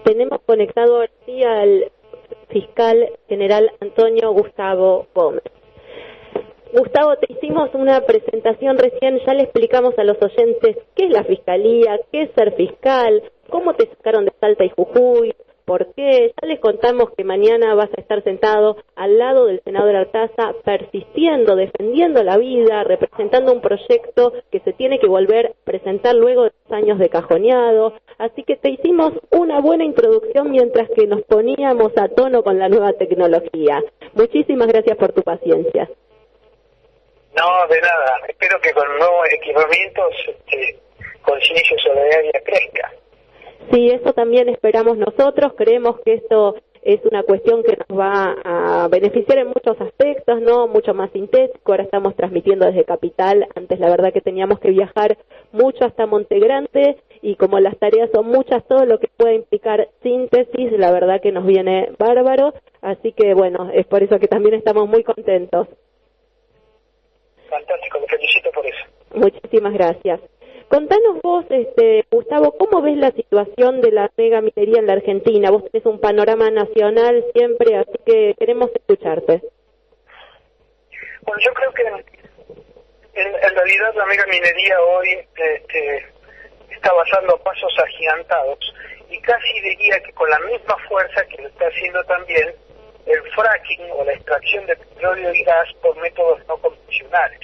Tenemos conectado aquí al fiscal general Antonio Gustavo Gómez. Gustavo, te hicimos una presentación recién, ya le explicamos a los oyentes qué es la Fiscalía, qué es ser fiscal, cómo te sacaron de Salta y Jujuy, por qué, ya les contamos que mañana vas a estar sentado al lado del senador Artaza, persistiendo, defendiendo la vida, representando un proyecto que se tiene que volver a presentar luego de 2 años de cajoneado, así que te hicimos una buena introducción mientras que nos poníamos a tono con la nueva tecnología. Muchísimas gracias por tu paciencia. No, de nada. Espero que con nuevos equipamientos Conciencia Solidaria crezca. Sí, eso también esperamos nosotros. Creemos que esto es una cuestión que nos va a beneficiar en muchos aspectos, ¿no? Mucho más sintético. Ahora estamos transmitiendo desde Capital. Antes la verdad que teníamos que viajar mucho hasta Montegrande y como las tareas son muchas, todo lo que pueda implicar síntesis, la verdad que nos viene bárbaro. Así que bueno, es por eso que también estamos muy contentos. Fantástico, me felicito por eso. Muchísimas gracias. Contanos vos, Gustavo, ¿cómo ves la situación de la mega minería en la Argentina? Vos tenés un panorama nacional siempre, así que queremos escucharte. Bueno, yo creo que en realidad la mega minería hoy está avanzando a pasos agigantados y casi diría que con la misma fuerza que lo está haciendo también el fracking o la extracción de petróleo y gas por métodos no convencionales.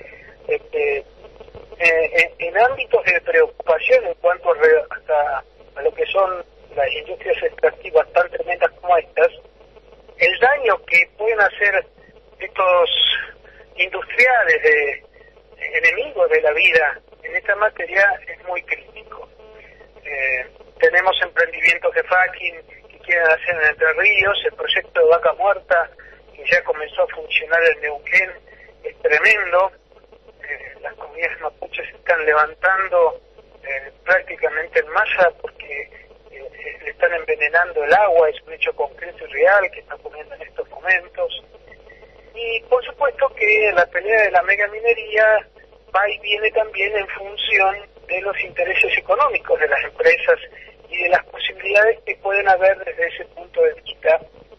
En ámbitos de preocupación en cuanto a lo que son las industrias extractivas tan tremendas como estas, el daño que pueden hacer estos industriales enemigos de la vida en esta materia es muy crítico. Tenemos emprendimientos de fracking que quieren hacer en Entre Ríos, el proyecto de Vaca Muerta que ya comenzó a funcionar en Neuquén es tremendo. Las comunidades mapuches se están levantando prácticamente en masa porque le están envenenando el agua, es un hecho concreto y real que está ocurriendo en estos momentos. Y por supuesto que la pelea de la mega minería va y viene también en función de los intereses económicos de las empresas y de las posibilidades que pueden haber desde ese punto de vista,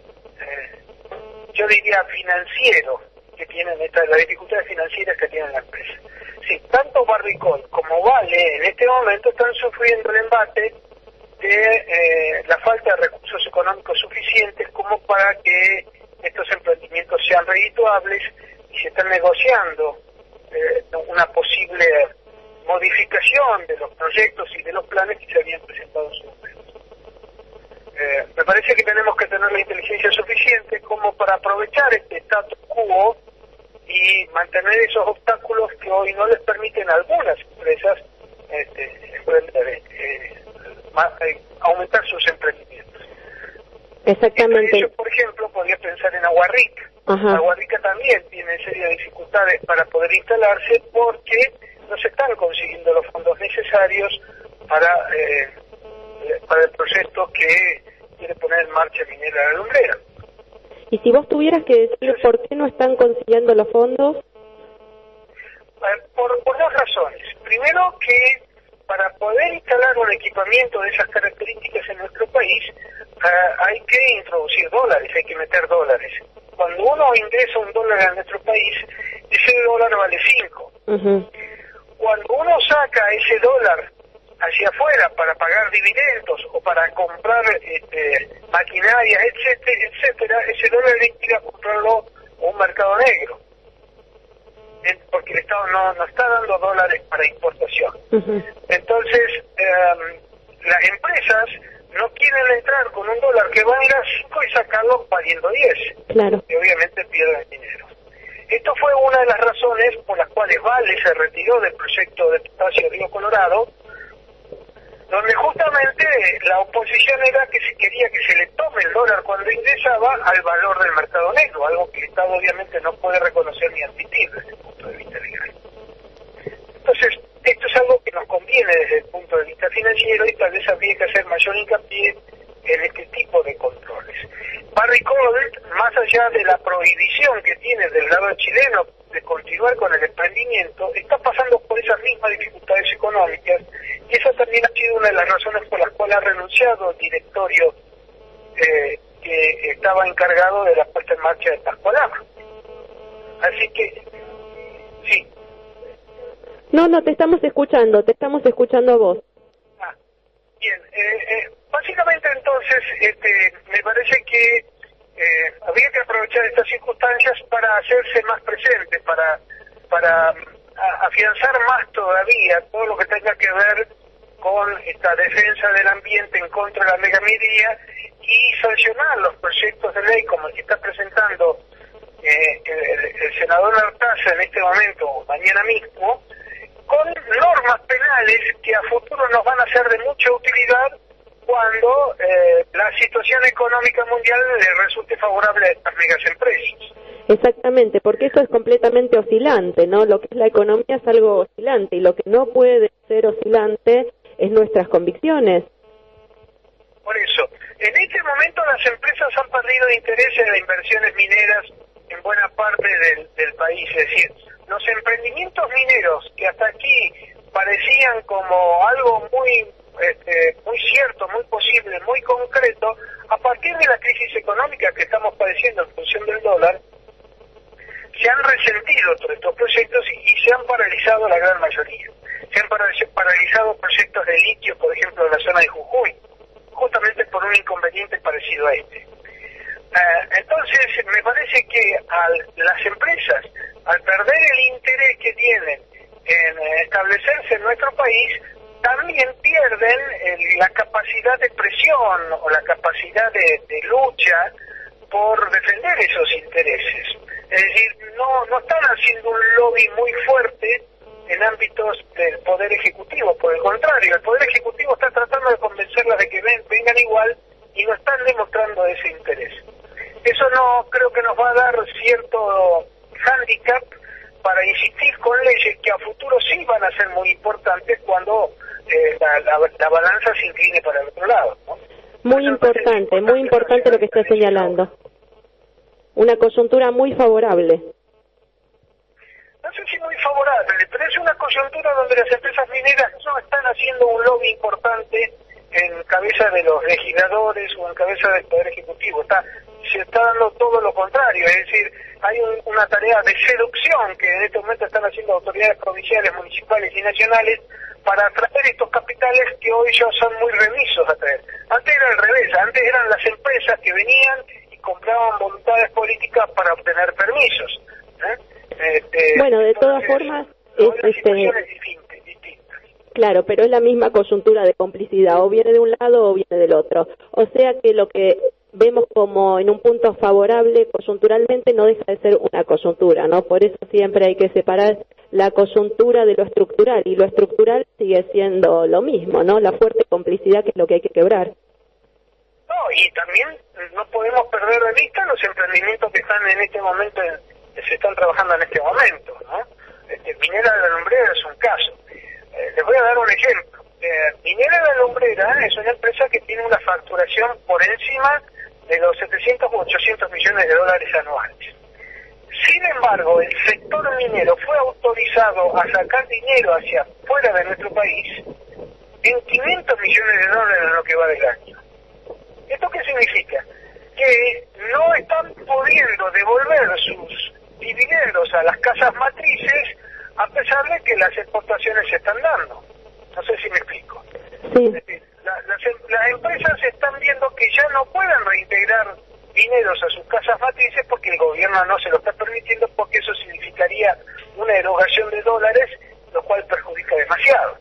yo diría financiero, que tienen las dificultades financieras que tienen la empresa. Sí, tanto Barrick como Vale en este momento están sufriendo el embate de la falta de recursos económicos suficientes como para que estos emprendimientos sean redituables y se están negociando una posible modificación de los proyectos y de los planes que se habían presentado en su momento. Me parece que tenemos que tener la inteligencia suficiente como para aprovechar este status quo y mantener esos obstáculos que hoy no les permiten a algunas empresas aumentar sus emprendimientos. Exactamente. Yo, por ejemplo, podría pensar en Agua Rica. Agua Rica también tiene serias dificultades para poder instalarse porque no se están consiguiendo los fondos necesarios para el proyecto que quiere poner en marcha Minera La Lumbrera. Y si vos tuvieras que decir por qué no están consiguiendo los fondos. Por 2 razones. Primero, que para poder instalar un equipamiento de esas características en nuestro país hay que introducir dólares, hay que meter dólares. Cuando uno ingresa $1 a nuestro país, ese dólar vale 5. Cuando uno saca ese dólar hacia afuera para pagar dividendos o para comprar maquinaria, etcétera, ese dólar hay que ir a comprarlo a un mercado negro, porque el Estado no está dando dólares para importación. Entonces, las empresas no quieren entrar con un dólar que va a ir a 5 y sacarlo valiendo 10. Claro. Y obviamente pierden dinero. Esto fue una de las razones por las cuales Vale se retiró del proyecto de Potasio Río Colorado, donde justamente la oposición era que se quería que se le tome el dólar cuando ingresaba al valor del mercado negro, algo que el Estado obviamente no puede reconocer ni admitir desde el punto de vista legal. Entonces, esto es algo que nos conviene desde el punto de vista financiero y tal vez habría que hacer mayor hincapié en este tipo de controles. Barrick Gold, más allá de la prohibición que tiene del lado chileno de continuar con el emprendimiento, está pasando por esas mismas dificultades económicas y esa también ha sido una de las razones por las cuales ha renunciado el directorio que estaba encargado de la puesta en marcha de Pascualama. Así que, sí. No, te estamos escuchando a vos. Bien, básicamente entonces me parece que habría que aprovechar estas circunstancias para hacerse más presente, para afianzar más todavía todo lo que tenga que ver con esta defensa del ambiente en contra de la megaminería y sancionar los proyectos de ley como el que está presentando el senador Artaza en este momento, o mañana mismo, con normas penales que a futuro nos van a ser de mucha utilidad cuando la situación económica mundial le resulte favorable a estas megas empresas. Exactamente, porque eso es completamente oscilante, ¿no? Lo que es la economía es algo oscilante y lo que no puede ser oscilante es nuestras convicciones. Por eso, en este momento las empresas han perdido interés en las inversiones mineras en buena parte del país, es decir, los emprendimientos mineros que hasta aquí parecían como algo muy cierto, muy posible, muy concreto, a partir de la crisis económica que estamos padeciendo en función del dólar, se han resentido todos estos proyectos y se han paralizado la gran mayoría. Se han paralizado proyectos de litio, por ejemplo, en la zona de Jujuy, justamente por un inconveniente parecido a este. Entonces, me parece que las empresas, al perder el interés que tienen en establecerse en nuestro país, también pierden la capacidad de presión o la capacidad de lucha por defender esos intereses. Es decir, no están haciendo un lobby muy fuerte en ámbitos del Poder Ejecutivo. Por el contrario, el Poder Ejecutivo está tratando de convencerlas de que vengan igual y no están demostrando ese interés. Eso no creo que nos va a dar cierto hándicap para insistir con leyes que a futuro sí van a ser muy importantes cuando la balanza se incline para el otro lado, ¿no? Muy importante lo que está señalando. Una coyuntura muy favorable. No sé si muy favorable, pero es una coyuntura donde las empresas mineras no están haciendo un lobby importante en cabeza de los legisladores o en cabeza del Poder Ejecutivo. Se está dando todo lo contrario, es decir, hay una tarea de seducción que en este momento están haciendo autoridades provinciales, municipales y nacionales para atraer estos capitales que hoy ya son muy remisos a traer. Antes era al revés, antes eran las empresas que venían y compraban voluntades políticas para obtener permisos. Bueno, de todas formas, situaciones distintas. Claro, pero es la misma coyuntura de complicidad, o viene de un lado o viene del otro. O sea que lo que vemos como en un punto favorable coyunturalmente no deja de ser una coyuntura, ¿no? Por eso siempre hay que separar la coyuntura de lo estructural, y lo estructural sigue siendo lo mismo, ¿no? La fuerte complicidad, que es lo que hay que quebrar. No, y también no podemos perder de vista los emprendimientos que están en este momento, se están trabajando en este momento, ¿no? Minera de la Lumbrera es un caso. Les voy a dar un ejemplo. Minera de la Lumbrera es una empresa que tiene una facturación por encima de los 700 u 800 millones de dólares anuales. Sin embargo, el sector minero fue autorizado a sacar dinero hacia fuera de nuestro país en 500 millones de dólares en lo que va del año. ¿Esto qué significa? Que no están pudiendo devolver sus dividendos a las casas matrices a pesar de que las exportaciones se están dando. No sé si me explico. Sí. Es decir, las empresas están viendo que ya no pueden reintegrar dineros a sus casas matrices porque el gobierno no se lo está permitiendo, porque eso significaría una erogación de dólares, lo cual perjudica demasiado.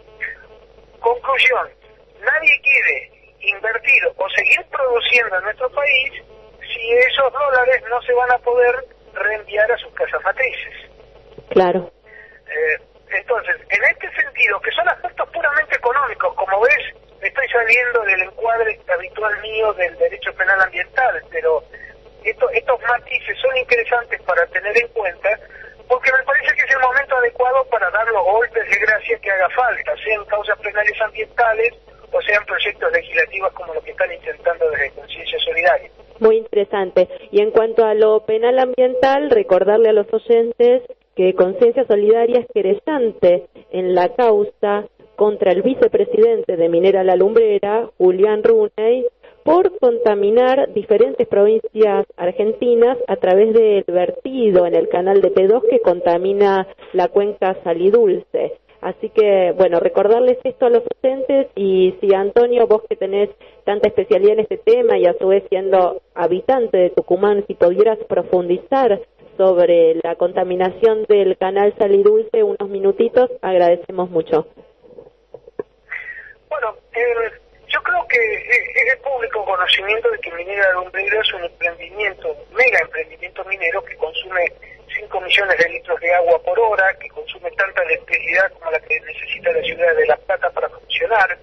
Conclusión, nadie quiere invertir o seguir produciendo en nuestro país si esos dólares no se van a poder reenviar a sus casas matrices. Claro. Entonces, en este sentido, que son aspectos puramente económicos, como ves, estoy saliendo del encuadre habitual mío del derecho penal ambiental, pero estos matices son interesantes para tener en cuenta, porque me parece que es el momento adecuado para dar los golpes de gracia que haga falta, sean causas penales ambientales o sean proyectos legislativos como los que están intentando desde Conciencia Solidaria. Muy interesante. Y en cuanto a lo penal ambiental, recordarle a los oyentes que Conciencia Solidaria es querellante en la causa contra el vicepresidente de Minera La Lumbrera, Julián Runey, por contaminar diferentes provincias argentinas a través del vertido en el canal de P2 que contamina la cuenca Salidulce. Así que, bueno, recordarles esto a los docentes y si, Antonio, vos que tenés tanta especialidad en este tema y a su vez siendo habitante de Tucumán, si pudieras profundizar sobre la contaminación del canal Salidulce unos minutitos, agradecemos mucho. Bueno, yo creo que es de público conocimiento de que Minera La Lumbrera es un emprendimiento, mega emprendimiento minero que consume 5 millones de litros de agua por hora, que consume tanta electricidad como la que necesita la ciudad de La Plata para funcionar,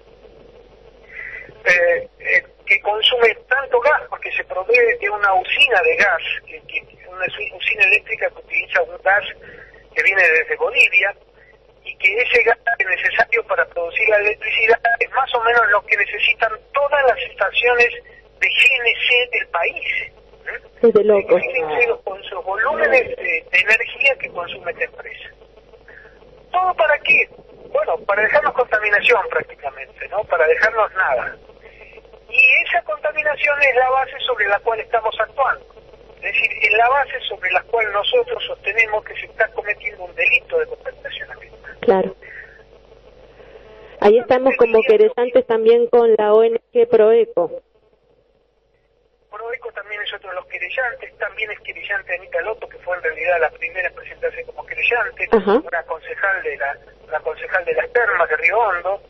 que consume tanto gas porque se provee de una usina de gas, una usina eléctrica que utiliza un gas que viene desde Bolivia, y que ese gas necesario para producir la electricidad es más o menos lo que necesitan todas las estaciones de GNC del país. Es de loco. Fíjense con sus volúmenes de energía que consume esta empresa. ¿Todo para qué? Bueno, para dejarnos contaminación prácticamente, ¿no? Para dejarnos nada. Y esa contaminación es la base sobre la cual estamos actuando. Es decir, es la base sobre la cual nosotros sostenemos que se está cometiendo un delito de contaminación ambiental. Claro. Ahí estamos como querellantes también con la ONG Proeco. Proeco también es otro de los querellantes, también es querellante Anita Lotto, que fue en realidad la primera en presentarse como querellante, una concejal de las Termas de Río Hondo.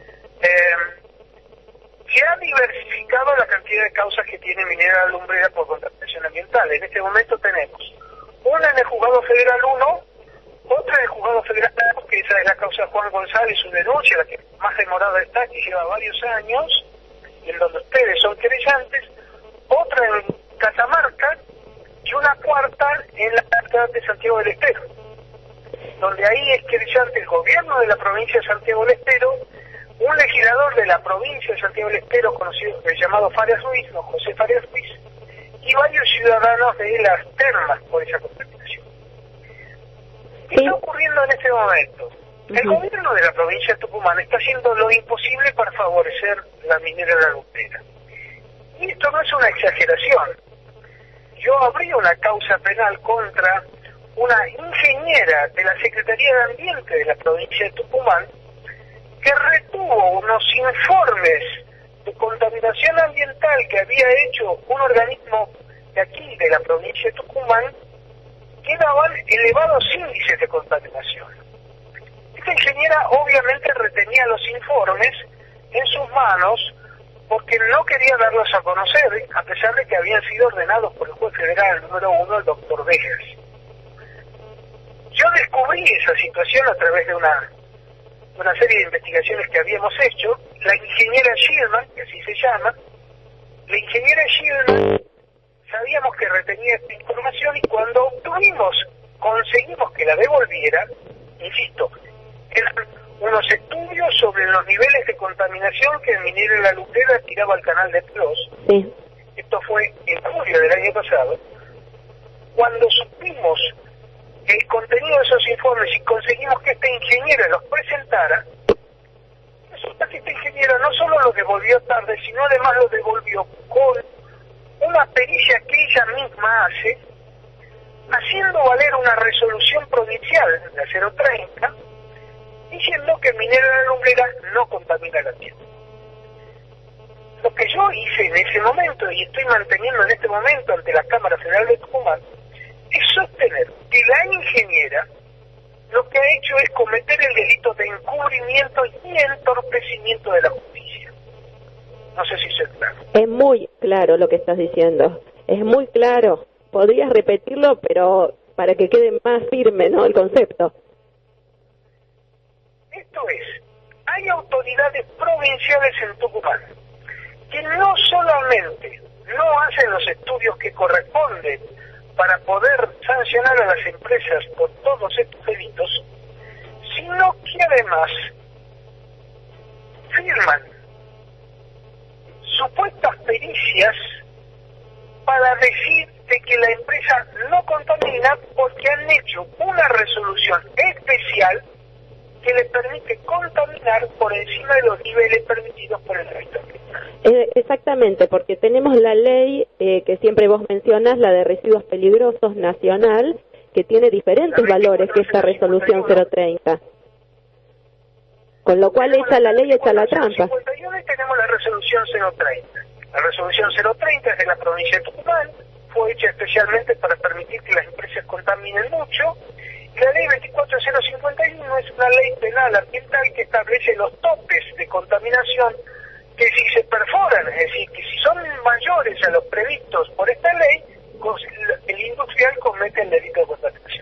Se ha diversificado la cantidad de causas que tiene Minera La Lumbrera por contaminación ambiental. En este momento tenemos una en el Juzgado Federal 1, otra en el Juzgado Federal 2, que esa es la causa de Juan González, su denuncia, la que más demorada está, que lleva varios años, y en donde ustedes son querellantes, otra en Catamarca, y una cuarta en la ciudad de Santiago del Estero, donde ahí es querellante el gobierno de la provincia de Santiago del Estero, un legislador de la provincia de Santiago del Estero, conocido, llamado Farias Ruiz, no José Farias Ruiz, y varios ciudadanos de las Termas por esa contaminación. ¿Qué está ocurriendo en este momento? El gobierno de la provincia de Tucumán está haciendo lo imposible para favorecer la minera La Lumbrera. Y esto no es una exageración. Yo abrí una causa penal contra una ingeniera de la Secretaría de Ambiente de la provincia de Tucumán que retuvo unos informes de contaminación ambiental que había hecho un organismo de aquí, de la provincia de Tucumán, que daban elevados índices de contaminación. Esta ingeniera obviamente retenía los informes en sus manos porque no quería darlos a conocer, a pesar de que habían sido ordenados por el juez federal número 1, el doctor Vegas. Yo descubrí esa situación a través de una serie de investigaciones que habíamos hecho. La ingeniera Schirman, que así se llama, la ingeniera Schirman, sabíamos que retenía esta información y cuando conseguimos que la devolviera, insisto, eran unos estudios sobre los niveles de contaminación que el Minera La Lumbrera tiraba al canal de P2. Sí. Esto fue en julio del año pasado. Cuando supimos el contenido de esos informes y conseguimos que esta ingeniera los presentara, resulta que esta ingeniera no solo lo devolvió tarde, sino además lo devolvió con una pericia que ella misma hace, haciendo valer una resolución provincial, la 030, diciendo que Minera La Lumbrera no contamina el ambiente. Lo que yo hice en ese momento, y estoy manteniendo en este momento ante la Cámara Federal de Tucumán, es sostener que la ingeniera lo que ha hecho es cometer el delito de encubrimiento y entorpecimiento de la justicia. No sé si es claro. Es muy claro lo que estás diciendo, es muy claro. Podrías repetirlo, pero para que quede más firme, ¿no?, el concepto. Esto es, hay autoridades provinciales en Tucumán que no solamente no hacen los estudios que corresponden para poder sancionar a las empresas por todos estos delitos, sino que además firman supuestas pericias para decir de que la empresa no contamina porque han hecho una resolución especial que les permite contaminar por encima de los niveles permitidos por el registro ambiental. Exactamente, porque tenemos la ley que siempre vos mencionas, la de residuos peligrosos nacional, que tiene diferentes valores que esta resolución 030. Con lo cual echa la ley, echa la trampa. 51 y tenemos la resolución 030. La resolución 030 es de la provincia de Tucumán, fue hecha especialmente para permitir que las empresas contaminen mucho. Y la ley 24051 es una ley penal ambiental que establece los topes de contaminación que si se perforan, es decir, que si son mayores a los previstos por esta ley, el industrial comete el delito de contaminación.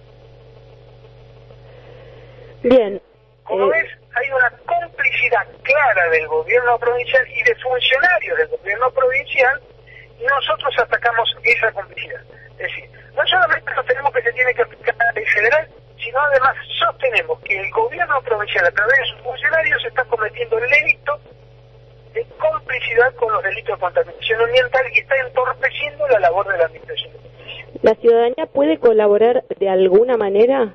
Bien. Como ves, hay una complicidad clara del gobierno provincial y de funcionarios del gobierno provincial, y nosotros atacamos esa complicidad. Es decir, no solamente sostenemos que se tiene que aplicar la ley federal, sino además sostenemos que el gobierno provincial, a través de sus funcionarios, está cometiendo el delito de complicidad con los delitos de contaminación ambiental y está entorpeciendo la labor de la administración. ¿La ciudadanía puede colaborar de alguna manera?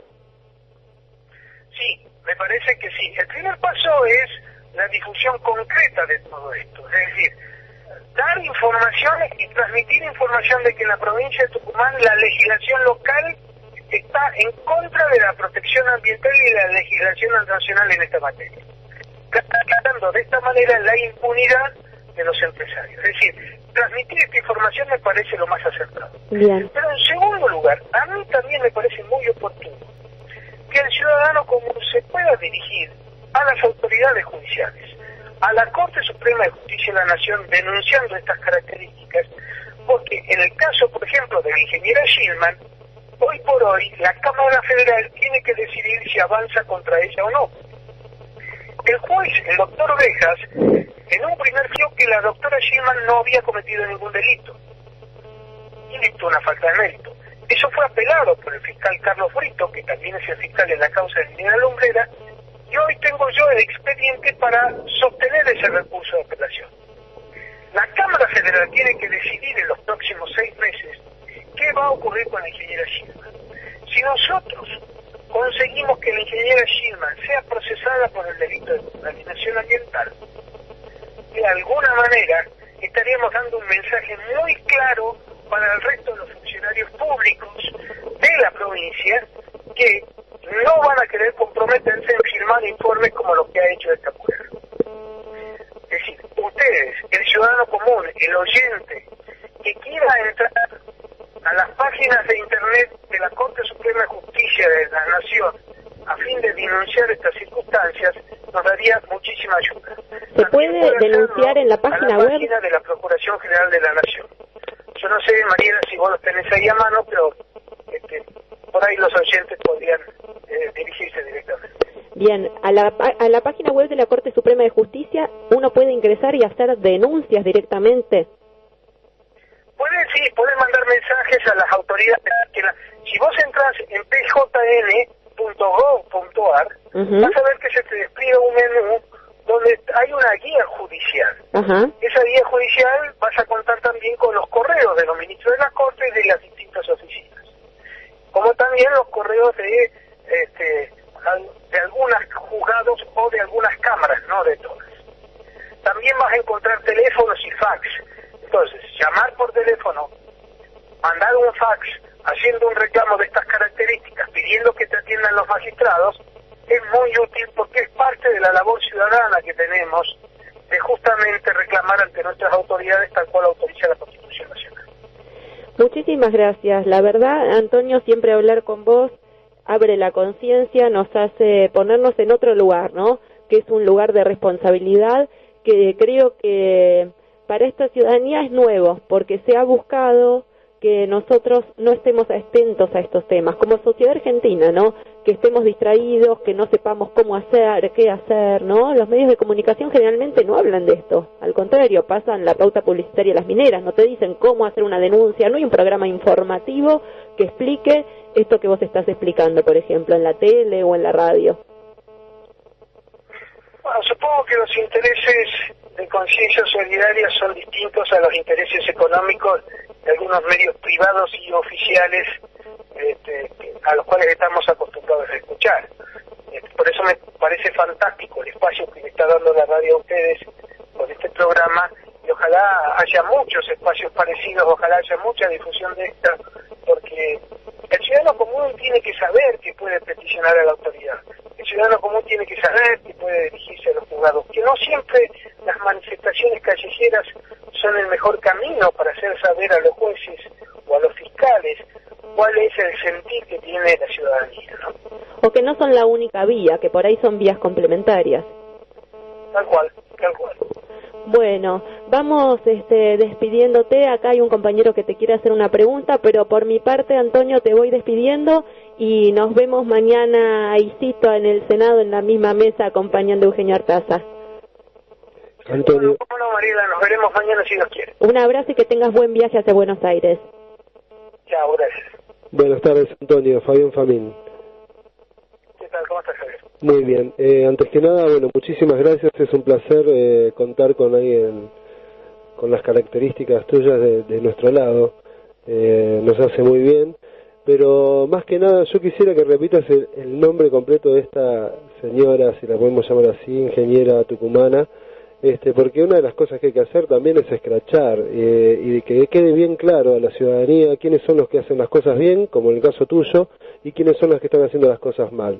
Sí, me parece que sí. El primer paso es la difusión concreta de todo esto, es decir, dar informaciones y transmitir información de que en la provincia de Tucumán la legislación local está en contra de la protección ambiental y la legislación nacional en esta materia, garantizando de esta manera la impunidad de los empresarios. Es decir, transmitir esta información me parece lo más acertado. Bien. Pero en segundo lugar, a mí también me parece muy oportuno que el ciudadano común se pueda dirigir a las autoridades judiciales, a la Corte Suprema de Justicia de la Nación, denunciando estas características, porque en el caso, por ejemplo, de la ingeniera Schillmann, hoy por hoy la Cámara Federal tiene que decidir si avanza contra ella o no. El juez, el doctor Ovejas, en un primer vio que la doctora Schillmann no había cometido ningún delito, y dictó una falta de mérito. Eso fue apelado por el fiscal Carlos Brito, que también es el fiscal en la causa de Minera Lumbrera, y hoy tengo yo el expediente para sostener ese recurso de apelación. La Cámara Federal tiene que decidir en los próximos 6 meses qué va a ocurrir con la ingeniera Schillmann. Si nosotros conseguimos que la ingeniera Schillmann sea procesada por el delito de contaminación ambiental, de alguna manera estaríamos dando un mensaje muy claro para el resto de los funcionarios públicos de la provincia que no van a querer comprometerse en firmar informes como los que ha hecho esta mujer. Es decir, ustedes, el ciudadano común, el oyente, que quiera entrar a las páginas de internet de la Corte Suprema de Justicia de la Nación a fin de denunciar estas circunstancias, nos daría muchísima ayuda. ¿Se puede denunciar en la página web? Página de la Procuración General de la Nación. Yo no sé, Mariela, si vos los tenés ahí a mano, pero por ahí los oyentes podrían dirigirse directamente. Bien, a la página web de la Corte Suprema de Justicia uno puede ingresar y hacer denuncias directamente. Pueden mandar mensajes a las autoridades. Si vos entras en pjn.gov.ar, vas a ver que se te despliega un menú donde hay una guía judicial. Esa guía judicial vas a contar también con los correos de los ministros de la Corte y de las distintas oficinas, como también los correos de algunos juzgados o de algunas cámaras, no de todas. También vas a encontrar teléfonos y fax. Entonces, llamar por teléfono, mandar un fax haciendo un reclamo de estas características, pidiendo que te atiendan los magistrados, es muy útil porque es parte de la labor ciudadana que tenemos de justamente reclamar ante nuestras autoridades tal cual autoriza la Constitución Nacional. Muchísimas gracias. La verdad, Antonio, siempre hablar con vos abre la conciencia, nos hace ponernos en otro lugar, ¿no? Que es un lugar de responsabilidad que creo que para esta ciudadanía es nuevo, porque se ha buscado que nosotros no estemos atentos a estos temas, como sociedad argentina, ¿no? Que estemos distraídos, que no sepamos cómo hacer, qué hacer, ¿no? Los medios de comunicación generalmente no hablan de esto, al contrario, pasan la pauta publicitaria a las mineras, no te dicen cómo hacer una denuncia, no hay un programa informativo que explique esto que vos estás explicando, por ejemplo, en la tele o en la radio. Bueno, supongo que los intereses de conciencia solidaria son distintos a los intereses económicos de algunos medios privados y oficiales a los cuales estamos acostumbrados a escuchar. Por eso me parece fantástico el espacio que le está dando la radio a ustedes con este programa, y ojalá haya muchos espacios parecidos, ojalá haya mucha difusión de esta, porque el ciudadano común tiene que saber que puede peticionar a la autoridad, el ciudadano común tiene que saber que puede dirigirse a los juzgados, que no siempre las manifestaciones callejeras son el mejor camino para hacer saber a los jueces o a los fiscales cuál es el sentir que tiene la ciudadanía, ¿no? O que no son la única vía, que por ahí son vías complementarias. Tal cual, tal cual. Bueno, vamos despidiéndote. Acá hay un compañero que te quiere hacer una pregunta, pero por mi parte, Antonio, te voy despidiendo y nos vemos mañana ahí cito en el Senado en la misma mesa acompañando a Eugenio Artaza. Antonio. Bueno, Mariela, nos veremos mañana si Dios quiere. Un abrazo y que tengas buen viaje hacia Buenos Aires. Chao, gracias. Buenas tardes, Antonio. Fabián Famín. ¿Qué tal? ¿Cómo estás, Javier? Muy bien. Antes que nada, bueno, muchísimas gracias. Es un placer contar con alguien con las características tuyas de nuestro lado. Nos hace muy bien. Pero más que nada, yo quisiera que repitas el nombre completo de esta señora, si la podemos llamar así, ingeniera tucumana, porque una de las cosas que hay que hacer también es escrachar y que quede bien claro a la ciudadanía quiénes son los que hacen las cosas bien, como en el caso tuyo, y quiénes son los que están haciendo las cosas mal.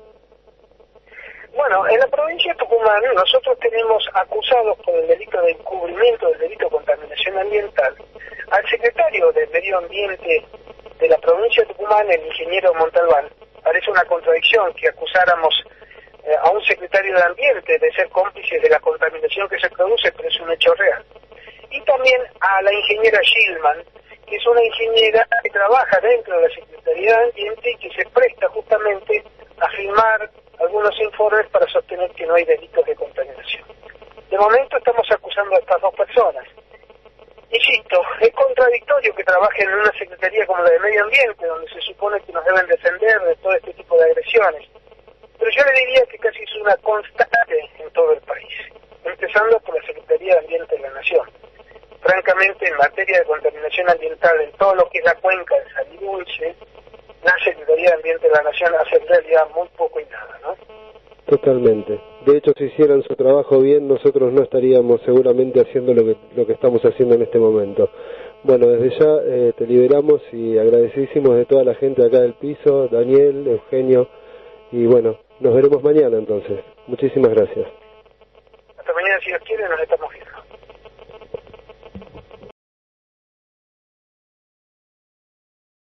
Bueno, en la provincia de Tucumán nosotros tenemos acusados por el delito de encubrimiento del delito de contaminación ambiental al secretario del Medio Ambiente de la provincia de Tucumán, el ingeniero Montalbán. Parece una contradicción que acusáramos a un secretario de Ambiente de ser cómplice de la contaminación que se produce, pero es un hecho real. Y también a la ingeniera Gilman, que es una ingeniera que trabaja dentro de la Secretaría de Ambiente y que se presta justamente a firmar algunos informes para sostener que no hay delitos de contaminación. De momento estamos acusando a estas dos personas. Insisto, es contradictorio que trabajen en una secretaría como la de Medio Ambiente, donde se supone que nos deben defender de todo este tipo de agresiones. Pero yo le diría que casi es una constante en todo el país, empezando por la Secretaría de Ambiente de la Nación. Francamente, en materia de contaminación ambiental, en todo lo que es la cuenca de Salidulce, la Secretaría de Ambiente de la Nación hace en realidad muy poco y nada, ¿no? Totalmente. De hecho, si hicieran su trabajo bien, nosotros no estaríamos seguramente haciendo lo que estamos haciendo en este momento. Bueno, desde ya te liberamos y agradecidísimos de toda la gente acá del piso, Daniel, Eugenio, y bueno, nos veremos mañana entonces. Muchísimas gracias. Hasta mañana, si Dios quiere, nos estamos viendo.